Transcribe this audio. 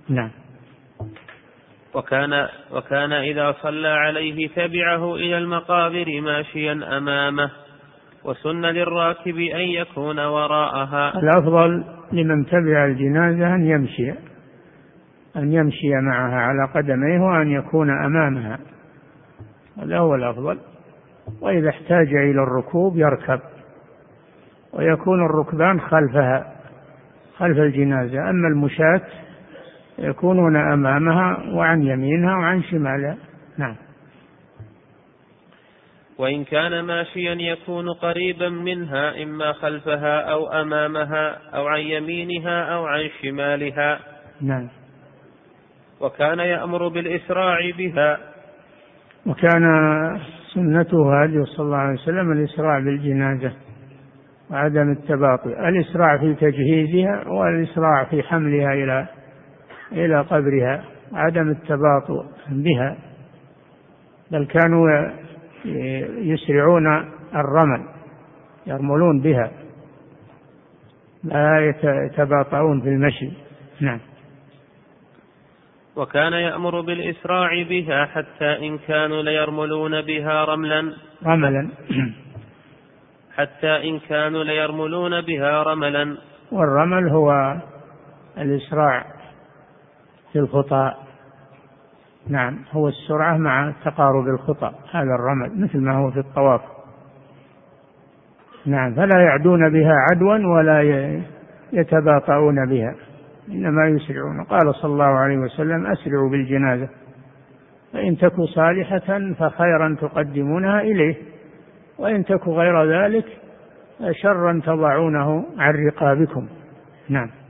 نعم. وكان إذا صلى عليه تبعه إلى المقابر ماشيا أمامه، وسن للراكب أن يكون وراءها. الأفضل لمن تبع الجنازة أن يمشي معها على قدميه وأن يكون أمامها، هذا هو الأفضل. وإذا احتاج إلى الركوب يركب، ويكون الركبان خلفها خلف الجنازة، أما المشاة يكونون أمامها وعن يمينها وعن شمالها. نعم. وإن كان ماشيا يكون قريبا منها، إما خلفها أو أمامها أو عن يمينها أو عن شمالها. نعم. وكان يأمر بالإسراع بها. وكان سنته هذه صلى الله عليه وسلم الإسراع بالجنازة وعدم التباطؤ، الإسراع في تجهيزها والإسراع في حملها إلى قبرها، عدم التباطؤ بها، بل كانوا يسرعون الرمل، يرملون بها، لا يتباطؤون في المشي. نعم. وكان يأمر بالإسراع بها حتى إن كانوا ليرملون بها رملا حتى إن كانوا ليرملون بها رملا. والرمل هو الإسراع في الخطى. نعم، هو السرعة مع تقارب الخطى، هذا الرمل مثل ما هو في الطواف. نعم. فلا يعدون بها عدوا ولا يتباطؤون بها، إنما يسرعون. قال صلى الله عليه وسلم: أسرعوا بالجنازة، فإن تكو صالحة فخيرا تقدمونها إليه، وإن تكو غير ذلك شرا تضعونه عن رقابكم. نعم.